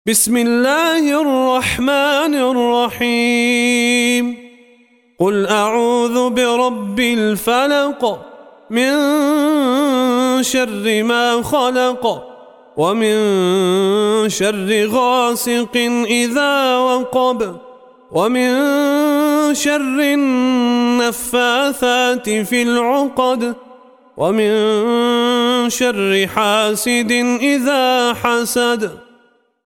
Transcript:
بسم الله الرحمن الرحيم قل أعوذ برب الفلق من شر ما خلق ومن شر غاسق إذا وقب ومن شر النفاثات في العقد ومن شر حاسد إذا حسد